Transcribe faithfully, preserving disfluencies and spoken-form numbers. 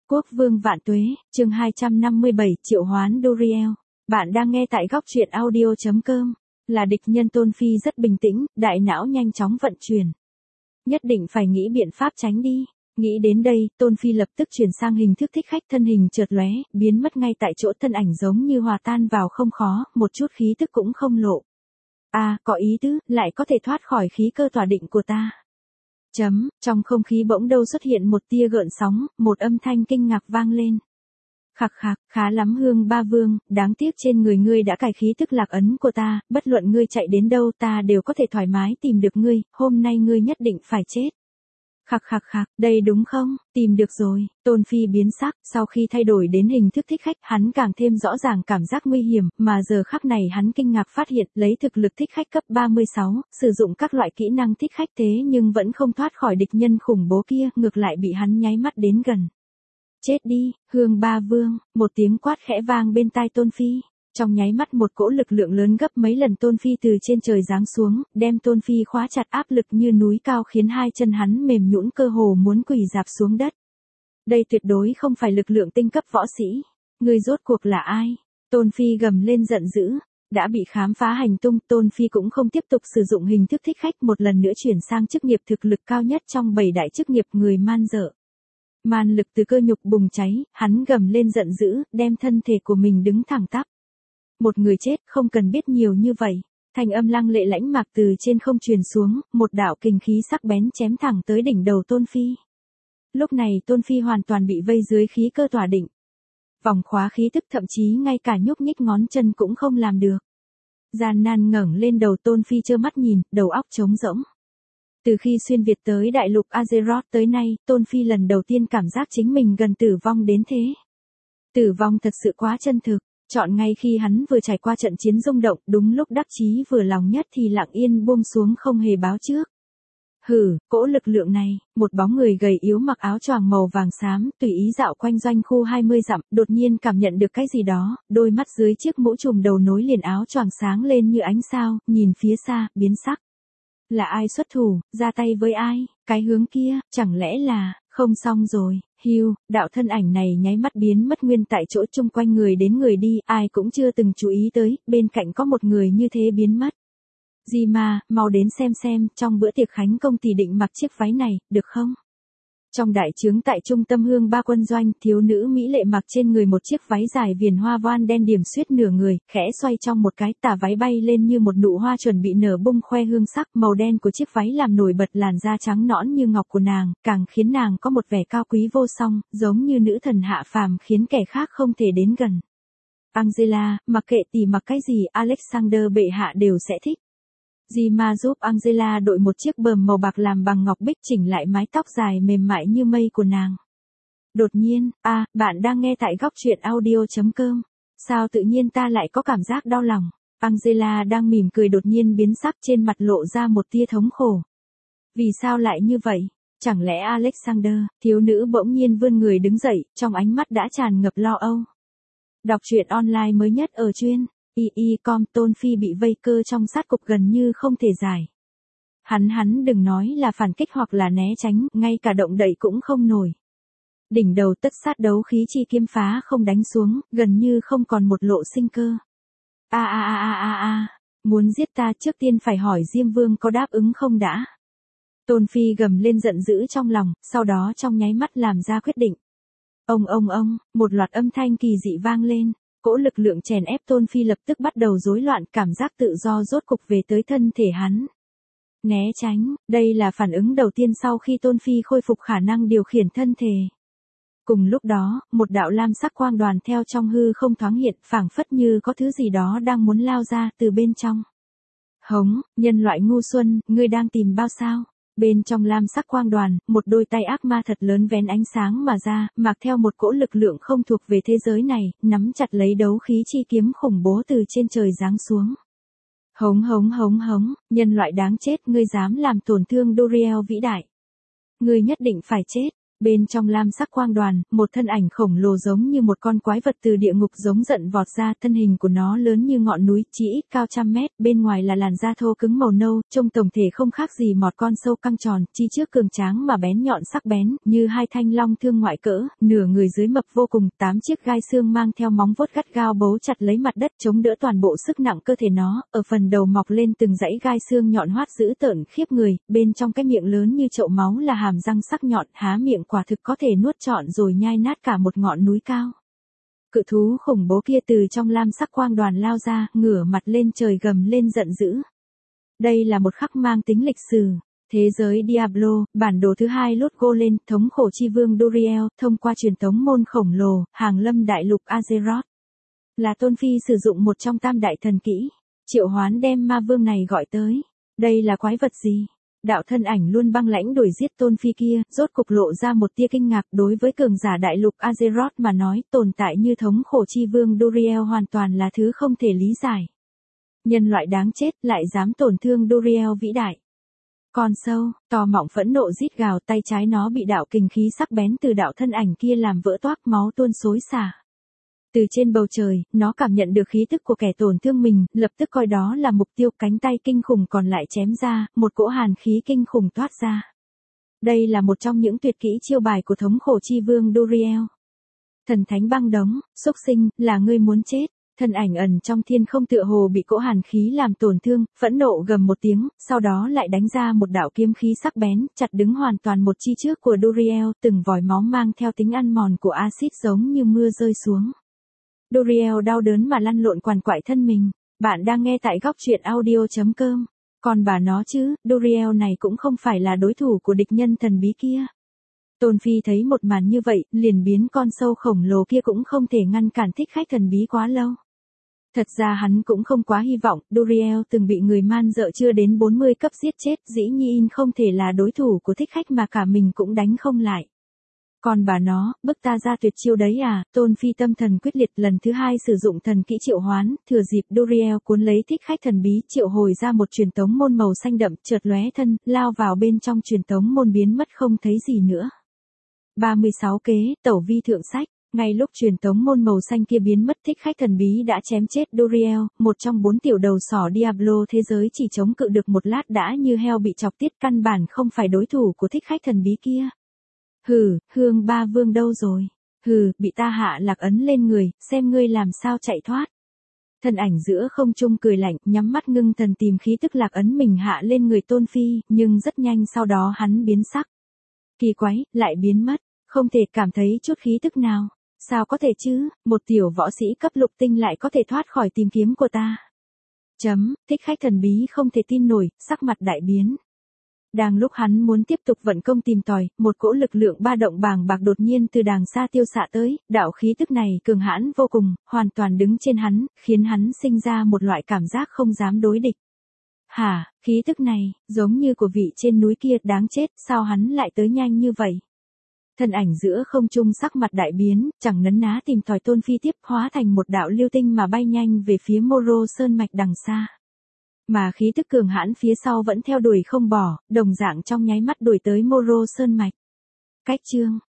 Quốc vương vạn tuế, chương hai trăm năm mươi bảy, triệu hoán Duriel. Bạn đang nghe tại góc truyện audio chấm com. Là địch nhân Tôn Phi rất bình tĩnh, đại não nhanh chóng vận chuyển. Nhất định phải nghĩ biện pháp tránh đi. Nghĩ đến đây, Tôn Phi lập tức chuyển sang hình thức thích khách, thân hình chợt lóe, biến mất ngay tại chỗ, thân ảnh giống như hòa tan vào không khó, một chút khí tức cũng không lộ. À, có ý tứ, lại có thể thoát khỏi khí cơ tỏa định của ta. Chấm, trong không khí bỗng đâu xuất hiện một tia gợn sóng, một âm thanh kinh ngạc vang lên. Khạc khạc, khá lắm Hương Ba Vương, đáng tiếc trên người ngươi đã cài khí tức lạc ấn của ta, bất luận ngươi chạy đến đâu ta đều có thể thoải mái tìm được ngươi, hôm nay ngươi nhất định phải chết. Khạc khạc khạc, đây đúng không, tìm được rồi, Tôn Phi biến sắc, sau khi thay đổi đến hình thức thích khách, hắn càng thêm rõ ràng cảm giác nguy hiểm, mà giờ khắc này hắn kinh ngạc phát hiện, lấy thực lực thích khách cấp ba mươi sáu, sử dụng các loại kỹ năng thích khách thế nhưng vẫn không thoát khỏi địch nhân khủng bố kia, ngược lại bị hắn nháy mắt đến gần. Chết đi, Hương Ba Vương, một tiếng quát khẽ vang bên tai Tôn Phi. Trong nháy mắt một cỗ lực lượng lớn gấp mấy lần Tôn Phi từ trên trời giáng xuống, đem Tôn Phi khóa chặt, áp lực như núi cao khiến hai chân hắn mềm nhũn, cơ hồ muốn quỳ rạp xuống đất. Đây tuyệt đối không phải lực lượng tinh cấp võ sĩ. Ngươi rốt cuộc là ai? Tôn Phi gầm lên giận dữ. Đã bị khám phá hành tung, Tôn Phi cũng không tiếp tục sử dụng hình thức thích khách, một lần nữa chuyển sang chức nghiệp thực lực cao nhất trong bảy đại chức nghiệp, người man dợ. Man lực từ cơ nhục bùng cháy, hắn gầm lên giận dữ, đem thân thể của mình đứng thẳng tắp. Một người chết, không cần biết nhiều như vậy. Thanh âm lăng lệ lãnh mạc từ trên không truyền xuống, một đạo kình khí sắc bén chém thẳng tới đỉnh đầu Tôn Phi. Lúc này Tôn Phi hoàn toàn bị vây dưới khí cơ tỏa định. Vòng khóa khí tức, thậm chí ngay cả nhúc nhích ngón chân cũng không làm được. Gian nan ngẩng lên đầu, Tôn Phi trơ mắt nhìn, đầu óc trống rỗng. Từ khi xuyên Việt tới đại lục Azeroth tới nay, Tôn Phi lần đầu tiên cảm giác chính mình gần tử vong đến thế. Tử vong thật sự quá chân thực. Chọn ngay khi hắn vừa trải qua trận chiến rung động, đúng lúc đắc chí vừa lòng nhất thì lặng yên buông xuống không hề báo trước. Hừ, cỗ lực lượng này, một bóng người gầy yếu mặc áo choàng màu vàng xám, tùy ý dạo quanh doanh khu hai mươi dặm, đột nhiên cảm nhận được cái gì đó, đôi mắt dưới chiếc mũ trùm đầu nối liền áo choàng sáng lên như ánh sao, nhìn phía xa, biến sắc. Là ai xuất thủ, ra tay với ai, cái hướng kia, chẳng lẽ là, không xong rồi. Hưu, đạo thân ảnh này nháy mắt biến mất nguyên tại chỗ, chung quanh người đến người đi, ai cũng chưa từng chú ý tới, bên cạnh có một người như thế biến mất. Di Ma, mau đến xem xem, trong bữa tiệc khánh công tỷ định mặc chiếc váy này, được không? Trong đại trướng tại trung tâm Hương Ba quân doanh, thiếu nữ mỹ lệ mặc trên người một chiếc váy dài viền hoa voan đen điểm xuyết nửa người, khẽ xoay trong một cái, tà váy bay lên như một nụ hoa chuẩn bị nở bung khoe hương sắc, màu đen của chiếc váy làm nổi bật làn da trắng nõn như ngọc của nàng, càng khiến nàng có một vẻ cao quý vô song, giống như nữ thần hạ phàm, khiến kẻ khác không thể đến gần. Angela, mặc kệ tỷ mặc cái gì, Alexander bệ hạ đều sẽ thích. Di Ma giúp Angela đội một chiếc bờm màu bạc làm bằng ngọc bích, chỉnh lại mái tóc dài mềm mại như mây của nàng. Đột nhiên, a, à, bạn đang nghe tại góc truyện audio chấm com. Sao tự nhiên ta lại có cảm giác đau lòng? Angela đang mỉm cười đột nhiên biến sắc, trên mặt lộ ra một tia thống khổ. Vì sao lại như vậy? Chẳng lẽ Alexander, thiếu nữ bỗng nhiên vươn người đứng dậy, trong ánh mắt đã tràn ngập lo âu. Đọc truyện online mới nhất ở chuyên i i chấm com. Tôn Phi bị vây cơ trong sát cục gần như không thể giải. Hắn hắn đừng nói là phản kích hoặc là né tránh, ngay cả động đậy cũng không nổi. Đỉnh đầu tất sát đấu khí chi kiếm phá không đánh xuống, gần như không còn một lộ sinh cơ. A a a a a a, muốn giết ta trước tiên phải hỏi Diêm Vương có đáp ứng không đã. Tôn Phi gầm lên giận dữ trong lòng, sau đó trong nháy mắt làm ra quyết định. Ông ông ông, một loạt âm thanh kỳ dị vang lên. Cỗ lực lượng chèn ép Tôn Phi lập tức bắt đầu rối loạn, cảm giác tự do rốt cục về tới thân thể hắn. Né tránh, đây là phản ứng đầu tiên sau khi Tôn Phi khôi phục khả năng điều khiển thân thể. Cùng lúc đó, một đạo lam sắc quang đoàn theo trong hư không thoáng hiện, phảng phất như có thứ gì đó đang muốn lao ra từ bên trong. Hống, nhân loại ngu xuân, ngươi đang tìm bao sao? Bên trong lam sắc quang đoàn, một đôi tay ác ma thật lớn vén ánh sáng mà ra, mặc theo một cỗ lực lượng không thuộc về thế giới này, nắm chặt lấy đấu khí chi kiếm khủng bố từ trên trời giáng xuống. Hống hống hống hống, nhân loại đáng chết, ngươi dám làm tổn thương Duriel vĩ đại. Ngươi nhất định phải chết. Bên trong lam sắc quang đoàn, một thân ảnh khổng lồ giống như một con quái vật từ địa ngục giống giận vọt ra, thân hình của nó lớn như ngọn núi, chỉ ít cao trăm mét, bên ngoài là làn da thô cứng màu nâu, trông tổng thể không khác gì một con sâu căng tròn, chi trước cường tráng mà bén nhọn sắc bén, như hai thanh long thương ngoại cỡ, nửa người dưới mập vô cùng, tám chiếc gai xương mang theo móng vuốt gắt gao bấu chặt lấy mặt đất chống đỡ toàn bộ sức nặng cơ thể nó, ở phần đầu mọc lên từng dãy gai xương nhọn hoắt dữ tợn khiếp người, bên trong cái miệng lớn như chậu máu là hàm răng sắc nhọn, há miệng quả thực có thể nuốt trọn rồi nhai nát cả một ngọn núi cao. Cự thú khủng bố kia từ trong lam sắc quang đoàn lao ra, ngửa mặt lên trời gầm lên giận dữ. Đây là một khắc mang tính lịch sử. Thế giới Diablo, bản đồ thứ hai lốt Golem, thống khổ chi vương Duriel, thông qua truyền thống môn khổng lồ, hàng lâm đại lục Azeroth. Là Tôn Phi sử dụng một trong tam đại thần kỹ, triệu hoán đem ma vương này gọi tới. Đây là quái vật gì? Đạo thân ảnh luôn băng lãnh đuổi giết Tôn Phi kia, rốt cục lộ ra một tia kinh ngạc. Đối với cường giả đại lục Azeroth mà nói, tồn tại như thống khổ chi vương Duriel hoàn toàn là thứ không thể lý giải. Nhân loại đáng chết lại dám tổn thương Duriel vĩ đại. Con sâu, to mọng phẫn nộ rít gào, tay trái nó bị đạo kình khí sắc bén từ đạo thân ảnh kia làm vỡ toác, máu tuôn xối xả. Từ trên bầu trời, nó cảm nhận được khí tức của kẻ tổn thương mình, lập tức coi đó là mục tiêu, cánh tay kinh khủng còn lại chém ra, một cỗ hàn khí kinh khủng toát ra. Đây là một trong những tuyệt kỹ chiêu bài của thống khổ chi vương Duriel. Thần thánh băng đống, xúc sinh, là ngươi muốn chết. Thân ảnh ẩn trong thiên không tựa hồ bị cỗ hàn khí làm tổn thương, phẫn nộ gầm một tiếng, sau đó lại đánh ra một đạo kiếm khí sắc bén, chặt đứng hoàn toàn một chi trước của Duriel, từng vòi máu mang theo tính ăn mòn của axit giống như mưa rơi xuống. Duriel đau đớn mà lăn lộn quằn quại thân mình. Bạn đang nghe tại góc truyện audio chấm com. Còn bà nó chứ, Duriel này cũng không phải là đối thủ của địch nhân thần bí kia. Tôn Phi thấy một màn như vậy, liền biến con sâu khổng lồ kia cũng không thể ngăn cản thích khách thần bí quá lâu. Thật ra hắn cũng không quá hy vọng, Duriel từng bị người man dợ chưa đến bốn mươi cấp giết chết, dĩ nhiên không thể là đối thủ của thích khách mà cả mình cũng đánh không lại. Còn bà nó, bức ta ra tuyệt chiêu đấy à? Tôn Phi tâm thần quyết liệt, lần thứ hai sử dụng thần kỹ triệu hoán, thừa dịp Duriel cuốn lấy thích khách thần bí, triệu hồi ra một truyền tống môn màu xanh đậm, chợt lóe thân, lao vào bên trong truyền tống môn biến mất không thấy gì nữa. ba mươi sáu kế, tẩu vi thượng sách. Ngay lúc truyền tống môn màu xanh kia biến mất, thích khách thần bí đã chém chết Duriel, một trong bốn tiểu đầu sỏ Diablo thế giới chỉ chống cự được một lát đã như heo bị chọc tiết, căn bản không phải đối thủ của thích khách thần bí kia. Hừ, hương ba vương đâu rồi? Hừ, bị ta hạ lạc ấn lên người, xem ngươi làm sao chạy thoát. Thân ảnh giữa không trung cười lạnh, nhắm mắt ngưng thần tìm khí tức lạc ấn mình hạ lên người Tôn Phi, nhưng rất nhanh sau đó hắn biến sắc. Kỳ quái, lại biến mất, không thể cảm thấy chút khí tức nào. Sao có thể chứ, một tiểu võ sĩ cấp lục tinh lại có thể thoát khỏi tìm kiếm của ta. Chấm, thích khách thần bí không thể tin nổi, sắc mặt đại biến. Đang lúc hắn muốn tiếp tục vận công tìm tòi, một cỗ lực lượng ba động bàng bạc đột nhiên từ đàng xa tiêu xạ tới, đạo khí tức này cường hãn vô cùng, hoàn toàn đứng trên hắn, khiến hắn sinh ra một loại cảm giác không dám đối địch. Hả, khí tức này, giống như của vị trên núi kia, đáng chết, sao hắn lại tới nhanh như vậy? Thân ảnh giữa không trung sắc mặt đại biến, chẳng nấn ná tìm tòi Tôn Phi tiếp, hóa thành một đạo lưu tinh mà bay nhanh về phía Moro Sơn Mạch đằng xa. Mà khí tức cường hãn phía sau vẫn theo đuổi không bỏ, đồng dạng trong nháy mắt đuổi tới Moro Sơn Mạch. Cách chương,